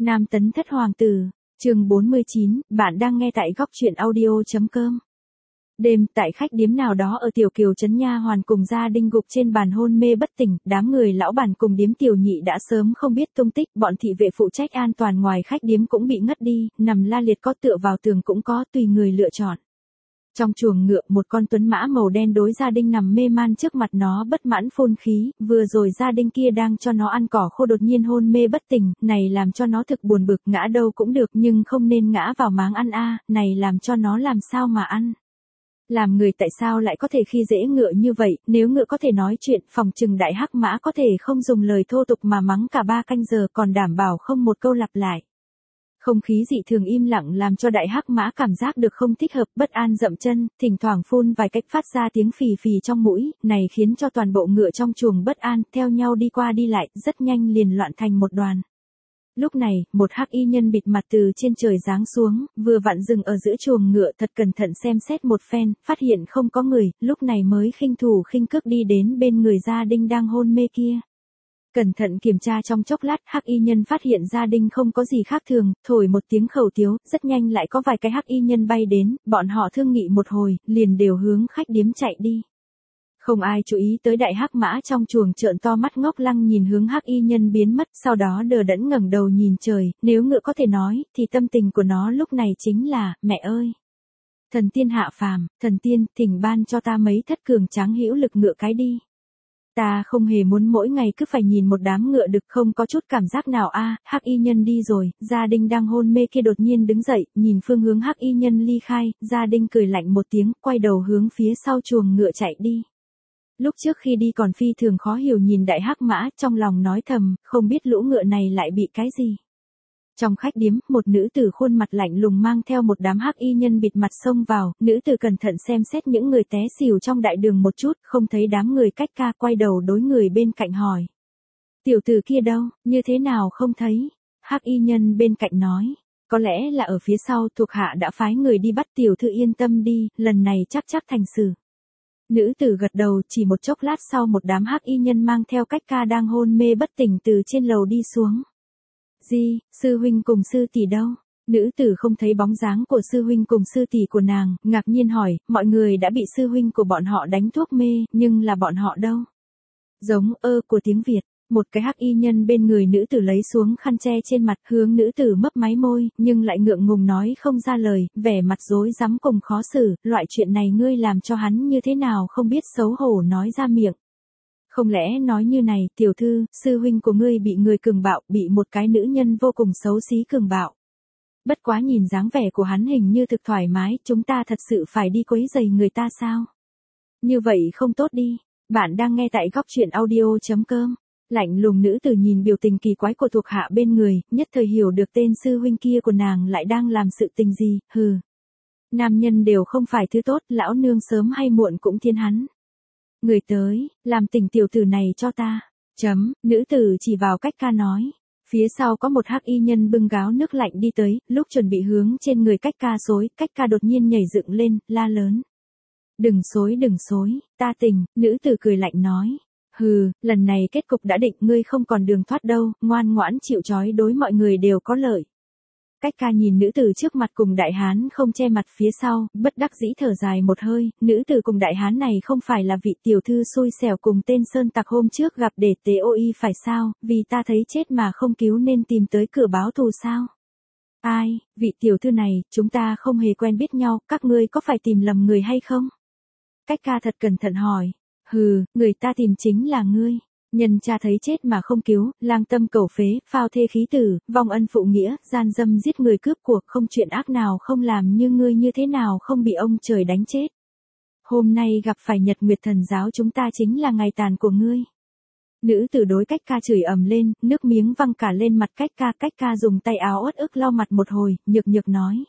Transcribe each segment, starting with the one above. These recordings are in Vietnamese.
Nam tấn thất hoàng tử, chương 49, bạn đang nghe tại góc truyện audio.com. Đêm, tại khách điếm nào đó ở Tiểu Kiều trấn nha hoàn cùng gia đình gục trên bàn hôn mê bất tỉnh, đám người lão bản cùng điếm tiểu nhị đã sớm không biết tung tích, bọn thị vệ phụ trách an toàn ngoài khách điếm cũng bị ngất đi, nằm la liệt có tựa vào tường cũng có, tùy người lựa chọn. Trong chuồng ngựa, một con tuấn mã màu đen đối gia đình nằm mê man trước mặt nó bất mãn phun khí, vừa rồi gia đình kia đang cho nó ăn cỏ khô đột nhiên hôn mê bất tỉnh, này làm cho nó thực buồn bực, ngã đâu cũng được nhưng không nên ngã vào máng ăn a, này làm cho nó làm sao mà ăn. Làm người tại sao lại có thể khi dễ ngựa như vậy, nếu ngựa có thể nói chuyện, phòng trừng đại hắc mã có thể không dùng lời thô tục mà mắng cả 3 canh giờ còn đảm bảo không một câu lặp lại. Không khí dị thường im lặng làm cho đại hắc mã cảm giác được không thích hợp, bất an dậm chân, thỉnh thoảng phun vài cách phát ra tiếng phì phì trong mũi, này khiến cho toàn bộ ngựa trong chuồng bất an, theo nhau đi qua đi lại, rất nhanh liền loạn thành một đoàn. Lúc này, một hắc y nhân bịt mặt từ trên trời giáng xuống, vừa vặn dừng ở giữa chuồng ngựa thật cẩn thận xem xét một phen, phát hiện không có người, lúc này mới khinh thủ khinh cước đi đến bên người gia đình đang hôn mê kia. Cẩn thận kiểm tra trong chốc lát, hắc y nhân phát hiện gia đình không có gì khác thường, thổi một tiếng khẩu tiếu, rất nhanh lại có vài cái hắc y nhân bay đến, bọn họ thương nghị một hồi, liền đều hướng khách điếm chạy đi. Không ai chú ý tới đại hắc mã trong chuồng trợn to mắt ngốc lăng nhìn hướng hắc y nhân biến mất, sau đó đờ đẫn ngẩng đầu nhìn trời, nếu ngựa có thể nói, thì tâm tình của nó lúc này chính là, mẹ ơi! Thần tiên hạ phàm, thần tiên, thỉnh ban cho ta mấy thất cường tráng hữu lực ngựa cái đi. Ta không hề muốn mỗi ngày cứ phải nhìn một đám ngựa đực không có chút cảm giác nào a. Hắc y nhân đi rồi, gia đình đang hôn mê kia đột nhiên đứng dậy, nhìn phương hướng hắc y nhân ly khai, gia đình cười lạnh một tiếng, quay đầu hướng phía sau chuồng ngựa chạy đi. Lúc trước khi đi còn phi thường khó hiểu nhìn đại hắc mã, trong lòng nói thầm, không biết lũ ngựa này lại bị cái gì. Trong khách điếm, một nữ tử khuôn mặt lạnh lùng mang theo một đám hắc y nhân bịt mặt xông vào, nữ tử cẩn thận xem xét những người té xỉu trong đại đường một chút, không thấy đám người cách ca, quay đầu đối người bên cạnh hỏi. Tiểu tử kia đâu, như thế nào không thấy? Hắc y nhân bên cạnh nói, có lẽ là ở phía sau, thuộc hạ đã phái người đi bắt tiểu thư yên tâm đi, lần này chắc thành sự. Nữ tử gật đầu, chỉ một chốc lát sau một đám hắc y nhân mang theo cách ca đang hôn mê bất tỉnh từ trên lầu đi xuống. Di, sư huynh cùng sư tỷ đâu? Nữ tử không thấy bóng dáng của sư huynh cùng sư tỷ của nàng, ngạc nhiên hỏi, mọi người đã bị sư huynh của bọn họ đánh thuốc mê, nhưng là bọn họ đâu? Giống của tiếng Việt, một cái hắc y nhân bên người nữ tử lấy xuống khăn che trên mặt, hướng nữ tử mấp máy môi, nhưng lại ngượng ngùng nói không ra lời, vẻ mặt rối rắm cùng khó xử, loại chuyện này ngươi làm cho hắn như thế nào không biết xấu hổ nói ra miệng. Không lẽ nói như này, tiểu thư, sư huynh của ngươi bị người cường bạo, bị một cái nữ nhân vô cùng xấu xí cường bạo. Bất quá nhìn dáng vẻ của hắn hình như thực thoải mái, chúng ta thật sự phải đi quấy rầy người ta sao? Như vậy không tốt đi, bạn đang nghe tại góc truyện audio.com. Lạnh lùng nữ tử nhìn biểu tình kỳ quái của thuộc hạ bên người, nhất thời hiểu được tên sư huynh kia của nàng lại đang làm sự tình gì, hừ. Nam nhân đều không phải thứ tốt, lão nương sớm hay muộn cũng thiên hắn. Người tới, làm tỉnh tiểu tử này cho ta. Nữ tử chỉ vào cách ca nói. Phía sau có một hắc y nhân bưng gáo nước lạnh đi tới, lúc chuẩn bị hướng trên người cách ca xối, cách ca đột nhiên nhảy dựng lên, la lớn. Đừng xối, ta tỉnh, nữ tử cười lạnh nói. Hừ, lần này kết cục đã định, ngươi không còn đường thoát đâu, ngoan ngoãn chịu trói đối mọi người đều có lợi. Cách ca nhìn nữ tử trước mặt cùng đại hán không che mặt phía sau, bất đắc dĩ thở dài một hơi, nữ tử cùng đại hán này không phải là vị tiểu thư xui xẻo cùng tên sơn tặc hôm trước gặp để tế ôi phải sao, vì ta thấy chết mà không cứu nên tìm tới cửa báo thù sao? Ai, vị tiểu thư này, chúng ta không hề quen biết nhau, các ngươi có phải tìm lầm người hay không? Cách ca thật cẩn thận hỏi, hừ, người ta tìm chính là ngươi. Nhân cha thấy chết mà không cứu, lang tâm cầu phế, phao thê khí tử, vong ân phụ nghĩa, gian dâm giết người cướp của, không chuyện ác nào không làm như ngươi như thế nào không bị ông trời đánh chết. Hôm nay gặp phải Nhật Nguyệt Thần giáo chúng ta chính là ngày tàn của ngươi. Nữ tử đối cách ca chửi ầm lên, nước miếng văng cả lên mặt cách ca dùng tay áo uất ức lau mặt một hồi, nhược nói.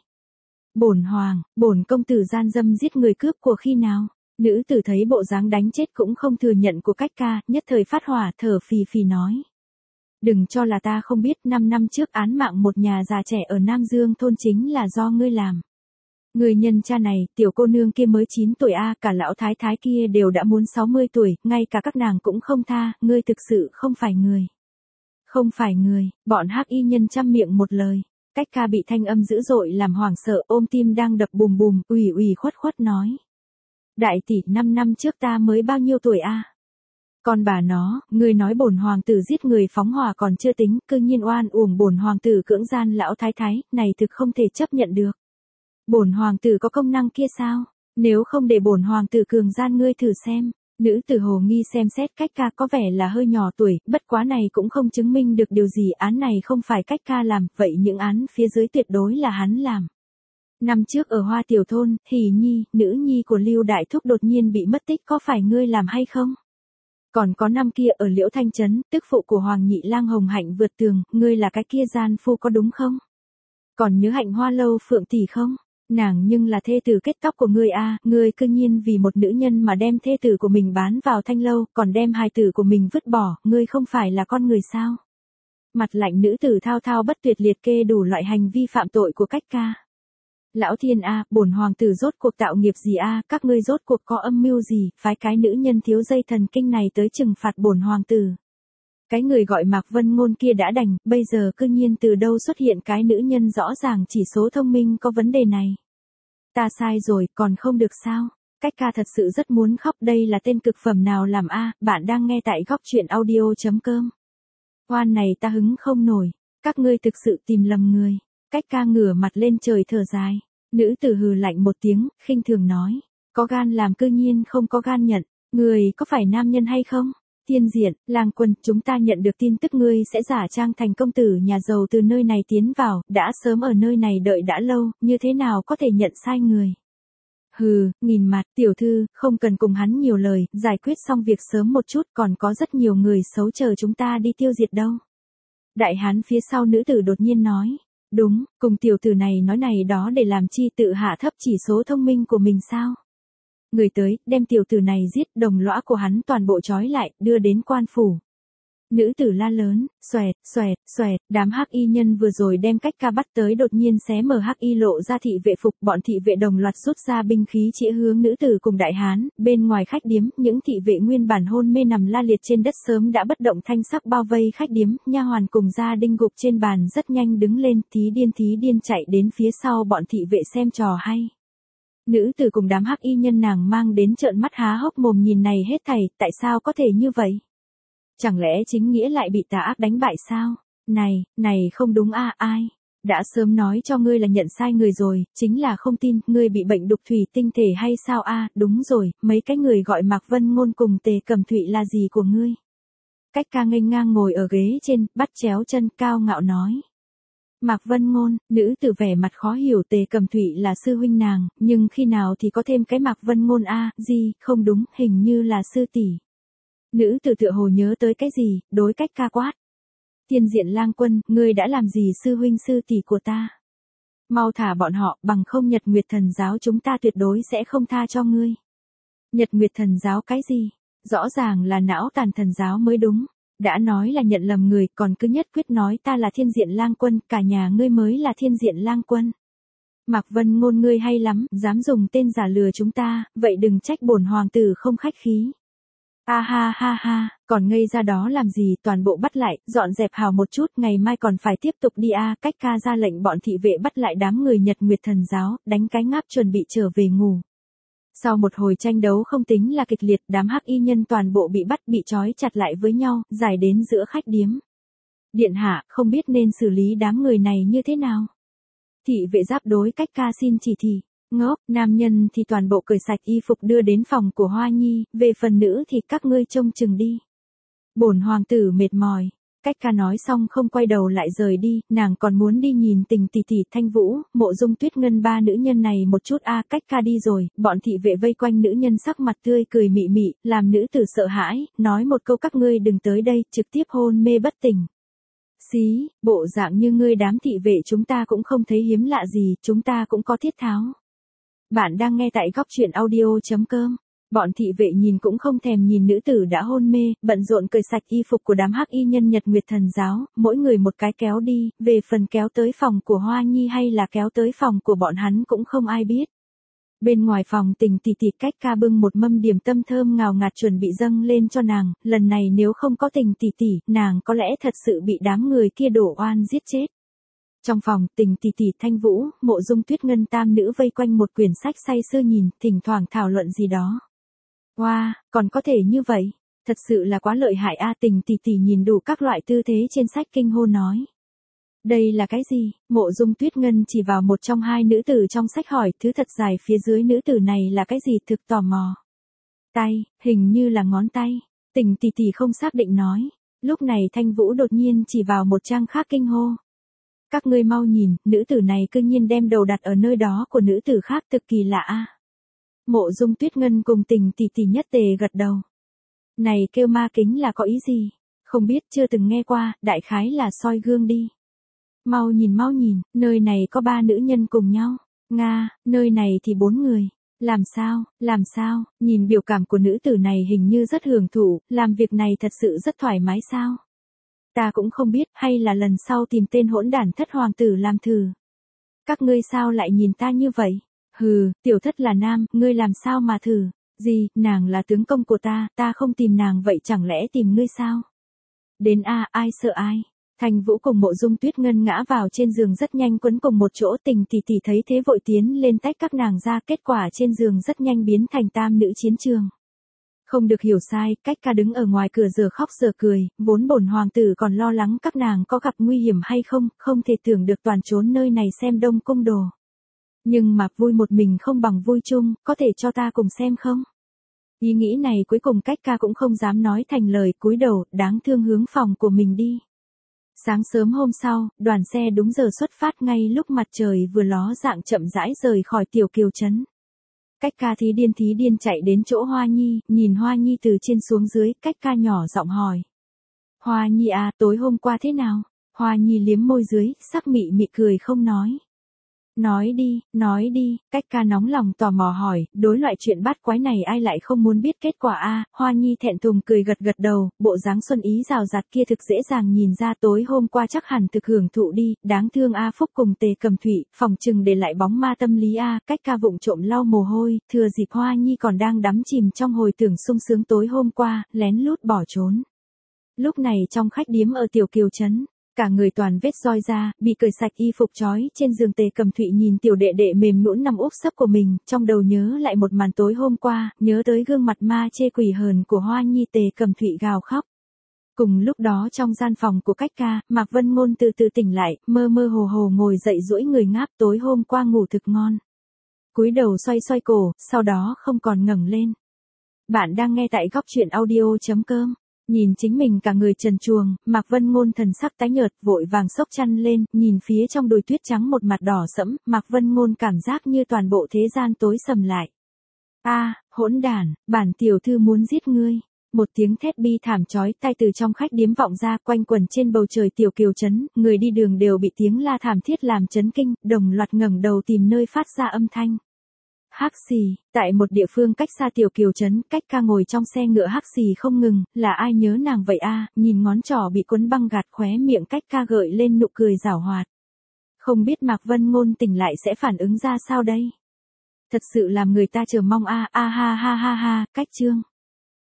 Bổn công tử gian dâm giết người cướp của khi nào? Nữ tử thấy bộ dáng đánh chết cũng không thừa nhận của cách ca, nhất thời phát hỏa thở phì phì nói. Đừng cho là ta không biết 5 năm trước án mạng một nhà già trẻ ở Nam Dương thôn chính là do ngươi làm. Người nhân cha này, tiểu cô nương kia mới 9 tuổi cả lão thái thái kia đều đã muốn 60 tuổi, ngay cả các nàng cũng không tha, ngươi thực sự không phải người. Không phải người, bọn hắc y nhân chăm miệng một lời. Cách ca bị thanh âm dữ dội làm hoảng sợ, ôm tim đang đập bùm bùm, ủy khuất khuất nói. Đại tỷ, 5 năm trước ta mới bao nhiêu tuổi a? Còn bà nó, người nói bổn hoàng tử giết người phóng hỏa còn chưa tính, cư nhiên oan uổng bổn hoàng tử cưỡng gian lão thái thái, này thực không thể chấp nhận được. Bổn hoàng tử có công năng kia sao? Nếu không để bổn hoàng tử cường gian ngươi thử xem. Nữ tử hồ nghi xem xét cách ca có vẻ là hơi nhỏ tuổi, bất quá này cũng không chứng minh được điều gì, án này không phải cách ca làm, vậy những án phía dưới tuyệt đối là hắn làm. Năm trước ở Hoa Tiểu Thôn, Hỷ Nhi, nữ nhi của Lưu Đại Thúc đột nhiên bị mất tích, có phải ngươi làm hay không? Còn có năm kia ở Liễu Thanh Trấn, tức phụ của Hoàng Nhị Lang Hồng Hạnh vượt tường, ngươi là cái kia gian phu có đúng không? Còn nhớ Hạnh Hoa Lâu Phượng tỷ không? Nàng nhưng là thê tử kết tóc của ngươi a, ngươi cư nhiên vì một nữ nhân mà đem thê tử của mình bán vào thanh lâu, còn đem hài tử của mình vứt bỏ, ngươi không phải là con người sao? Mặt lạnh nữ tử thao thao bất tuyệt liệt kê đủ loại hành vi phạm tội của cách ca. Lão thiên a, bổn hoàng tử rốt cuộc tạo nghiệp gì a, các ngươi rốt cuộc có âm mưu gì, phái cái nữ nhân thiếu dây thần kinh này tới trừng phạt bổn hoàng tử. Cái người gọi Mạc Vân Ngôn kia đã đành, bây giờ cư nhiên từ đâu xuất hiện cái nữ nhân rõ ràng chỉ số thông minh có vấn đề này. Ta sai rồi, còn không được sao? Cách ca thật sự rất muốn khóc, đây là tên cực phẩm nào làm a, bạn đang nghe tại góc truyện audio.com. Oan này ta hứng không nổi, các ngươi thực sự tìm lầm người. Cách ca ngửa mặt lên trời thở dài. Nữ tử hừ lạnh một tiếng, khinh thường nói. Có gan làm cư nhiên không có gan nhận. Người có phải nam nhân hay không? Tiên Diện, Lang Quân, chúng ta nhận được tin tức ngươi sẽ giả trang thành công tử nhà giàu từ nơi này tiến vào, đã sớm ở nơi này đợi đã lâu, như thế nào có thể nhận sai người. Hừ, nhìn mặt, tiểu thư, không cần cùng hắn nhiều lời, giải quyết xong việc sớm một chút, còn có rất nhiều người xấu chờ chúng ta đi tiêu diệt đâu. Đại hán phía sau nữ tử đột nhiên nói. Đúng, cùng tiểu tử này nói này đó để làm chi, tự hạ thấp chỉ số thông minh của mình sao? Người tới, đem tiểu tử này giết, đồng lõa của hắn toàn bộ trói lại, đưa đến quan phủ. Nữ tử la lớn, xoẹt, đám hắc y nhân vừa rồi đem cách ca bắt tới đột nhiên xé mở hắc y lộ ra thị vệ phục, bọn thị vệ đồng loạt rút ra binh khí chĩa hướng nữ tử cùng đại hán, bên ngoài khách điếm, những thị vệ nguyên bản hôn mê nằm la liệt trên đất sớm đã bất động thanh sắc bao vây khách điếm, nha hoàn cùng gia đinh gục trên bàn rất nhanh đứng lên, thí điên chạy đến phía sau bọn thị vệ xem trò hay. Nữ tử cùng đám hắc y nhân nàng mang đến trợn mắt há hốc mồm nhìn này hết thảy, tại sao có thể như vậy? Chẳng lẽ chính nghĩa lại bị tà ác đánh bại sao? Này không đúng a, ai? Đã sớm nói cho ngươi là nhận sai người rồi, chính là không tin, ngươi bị bệnh đục thủy tinh thể hay sao a? Đúng rồi, mấy cái người gọi Mạc Vân Ngôn cùng Tề Cẩm Thụy là gì của ngươi? Cách ca nghênh ngang ngồi ở ghế trên, bắt chéo chân cao ngạo nói. Mạc Vân Ngôn, nữ tử vẻ mặt khó hiểu, Tề Cẩm Thụy là sư huynh nàng, nhưng khi nào thì có thêm cái Mạc Vân Ngôn a, gì, không đúng, hình như là sư tỷ. Nữ tử tựa hồ nhớ tới cái gì, đối cách ca quát. Tiên Diện Lang Quân, ngươi đã làm gì sư huynh sư tỷ của ta? Mau thả bọn họ, bằng không Nhật Nguyệt Thần Giáo chúng ta tuyệt đối sẽ không tha cho ngươi. Nhật Nguyệt Thần Giáo cái gì? Rõ ràng là não tàn thần giáo mới đúng. Đã nói là nhận lầm người, còn cứ nhất quyết nói ta là Thiên Diện Lang Quân, cả nhà ngươi mới là Thiên Diện Lang Quân. Mạc Vân Ngôn ngươi hay lắm, dám dùng tên giả lừa chúng ta, vậy đừng trách bổn hoàng tử không khách khí. A ha, còn ngây ra đó làm gì, toàn bộ bắt lại, dọn dẹp hào một chút, ngày mai còn phải tiếp tục đi a. Cách ca ra lệnh bọn thị vệ bắt lại đám người Nhật Nguyệt Thần Giáo, đánh cái ngáp chuẩn bị trở về ngủ. Sau một hồi tranh đấu không tính là kịch liệt, đám hắc y nhân toàn bộ bị bắt, bị trói chặt lại với nhau, dài đến giữa khách điếm. Điện hạ, không biết nên xử lý đám người này như thế nào? Thị vệ giáp đối cách ca xin chỉ thị. Ngốc, nam nhân thì toàn bộ cởi sạch y phục đưa đến phòng của Hoa Nhi, về phần nữ thì các ngươi trông chừng đi. Bổn hoàng tử mệt mỏi. Cách ca nói xong không quay đầu lại rời đi, nàng còn muốn đi nhìn Tình tỷ tỷ, Thanh Vũ, Mộ Dung Tuyết Ngân ba nữ nhân này một chút a. Cách ca đi rồi, bọn thị vệ vây quanh nữ nhân sắc mặt tươi cười mị mị, làm nữ tử sợ hãi, nói một câu các ngươi đừng tới đây, trực tiếp hôn mê bất tỉnh. Xí, bộ dạng như ngươi đám thị vệ chúng ta cũng không thấy hiếm lạ gì, chúng ta cũng có thiết tháo. Bạn đang nghe tại góc truyện audio.com. Bọn thị vệ nhìn cũng không thèm nhìn nữ tử đã hôn mê, bận rộn cởi sạch y phục của đám hắc y nhân Nhật Nguyệt Thần Giáo, mỗi người một cái kéo đi, về phần kéo tới phòng của Hoa Nhi hay là kéo tới phòng của bọn hắn cũng không ai biết. Bên ngoài phòng Tình tỷ tỷ cách ca bưng một mâm điểm tâm thơm ngào ngạt chuẩn bị dâng lên cho nàng, lần này nếu không có Tình tỷ tỷ, nàng có lẽ thật sự bị đám người kia đổ oan giết chết. Trong phòng, Tình tỷ tỷ, Thanh Vũ, Mộ Dung Tuyết Ngân tam nữ vây quanh một quyển sách say sưa nhìn, thỉnh thoảng thảo luận gì đó. Wow, còn có thể như vậy, thật sự là quá lợi hại a. Tình tỷ tỷ nhìn đủ các loại tư thế trên sách kinh hô nói. Đây là cái gì? Mộ Dung Tuyết Ngân chỉ vào một trong hai nữ tử trong sách hỏi, thứ thật dài phía dưới nữ tử này là cái gì, thực tò mò. Tay, hình như là ngón tay. Tình tỷ tỷ không xác định nói. Lúc này Thanh Vũ đột nhiên chỉ vào một trang khác kinh hô. Các ngươi mau nhìn, nữ tử này cư nhiên đem đầu đặt ở nơi đó của nữ tử khác, thực kỳ lạ a. Mộ Dung Tuyết Ngân cùng Tình tỷ tỷ nhất tề gật đầu. Này kêu ma kính là có ý gì? Không biết, chưa từng nghe qua, đại khái là soi gương đi. Mau nhìn, nơi này có 3 nữ nhân cùng nhau. Nga, nơi này thì 4 người. Làm sao, nhìn biểu cảm của nữ tử này hình như rất hưởng thụ, làm việc này thật sự rất thoải mái sao? Ta cũng không biết, hay là lần sau tìm tên hỗn đản thất hoàng tử làm thử. Các ngươi sao lại nhìn ta như vậy? Hừ, tiểu thất là nam, ngươi làm sao mà thử? Gì, nàng là tướng công của ta không tìm nàng vậy chẳng lẽ tìm ngươi sao? Đến a, ai sợ ai? Thanh Vũ cùng Mộ Dung Tuyết Ngân ngã vào trên giường rất nhanh quấn cùng một chỗ. Tình tỷ tỷ thấy thế vội tiến lên tách các nàng ra, kết quả trên giường rất nhanh biến thành tam nữ chiến trường. Không được hiểu sai, cách ca đứng ở ngoài cửa giờ khóc giờ cười, vốn bổn hoàng tử còn lo lắng các nàng có gặp nguy hiểm hay không, không thể tưởng được toàn trốn nơi này xem Đông Cung đồ. Nhưng mà vui một mình không bằng vui chung, có thể cho ta cùng xem không? Ý nghĩ này cuối cùng cách ca cũng không dám nói thành lời, cúi đầu, đáng thương hướng phòng của mình đi. Sáng sớm hôm sau, đoàn xe đúng giờ xuất phát ngay lúc mặt trời vừa ló dạng chậm rãi rời khỏi Tiểu Kiều trấn. Cách ca thí điên chạy đến chỗ Hoa Nhi, nhìn Hoa Nhi từ trên xuống dưới, cách ca nhỏ giọng hỏi. Hoa Nhi à, tối hôm qua thế nào? Hoa Nhi liếm môi dưới, sắc mị mị cười không nói. Nói đi, cách ca nóng lòng tò mò hỏi, đối loại chuyện bát quái này ai lại không muốn biết kết quả a? Hoa Nhi thẹn thùng cười gật đầu, bộ dáng xuân ý rào rạt kia thực dễ dàng nhìn ra tối hôm qua chắc hẳn thực hưởng thụ đi, đáng thương a. Phúc cùng Tề Cầm Thụy, phòng chừng để lại bóng ma tâm lý a. Cách ca vụng trộm lau mồ hôi, thừa dịp Hoa Nhi còn đang đắm chìm trong hồi tưởng sung sướng tối hôm qua, lén lút bỏ trốn. Lúc này trong khách điếm ở Tiểu Kiều trấn, cả người toàn vết roi da, bị cởi sạch y phục trói trên giường. Tề Cầm Thụy nhìn tiểu đệ đệ mềm nhũn nằm úp sấp của mình, trong đầu nhớ lại một màn tối hôm qua, nhớ tới gương mặt ma chê quỷ hờn của Hoa Nhi. Tề Cầm Thụy gào khóc. Cùng lúc đó trong gian phòng của cách ca, Mạc Vân Ngôn từ từ tỉnh lại, mơ mơ hồ hồ ngồi dậy duỗi người ngáp, tối hôm qua ngủ thực ngon. Cúi đầu xoay cổ, sau đó không còn ngẩng lên. Bạn đang nghe tại góc truyện audio.com. Nhìn chính mình cả người trần truồng, Mạc Vân Ngôn thần sắc tái nhợt, vội vàng xốc chăn lên, nhìn phía trong đồi tuyết trắng một mặt đỏ sẫm, Mạc Vân Ngôn cảm giác như toàn bộ thế gian tối sầm lại. A, hỗn đản, bản tiểu thư muốn giết ngươi. Một tiếng thét bi thảm chói tai từ trong khách điếm vọng ra, quanh quẩn trên bầu trời Tiểu Kiều trấn, người đi đường đều bị tiếng la thảm thiết làm chấn kinh, đồng loạt ngẩng đầu tìm nơi phát ra âm thanh. Hắc xì, tại một địa phương cách xa Tiểu Kiều trấn, cách ca ngồi trong xe ngựa hắc xì không ngừng, là ai nhớ nàng vậy a? Nhìn ngón trỏ bị cuốn băng gạt khóe miệng cách ca gợi lên nụ cười giảo hoạt. Không biết Mạc Vân Ngôn tỉnh lại sẽ phản ứng ra sao đây? Thật sự làm người ta chờ mong a ha ha ha ha, cách chương.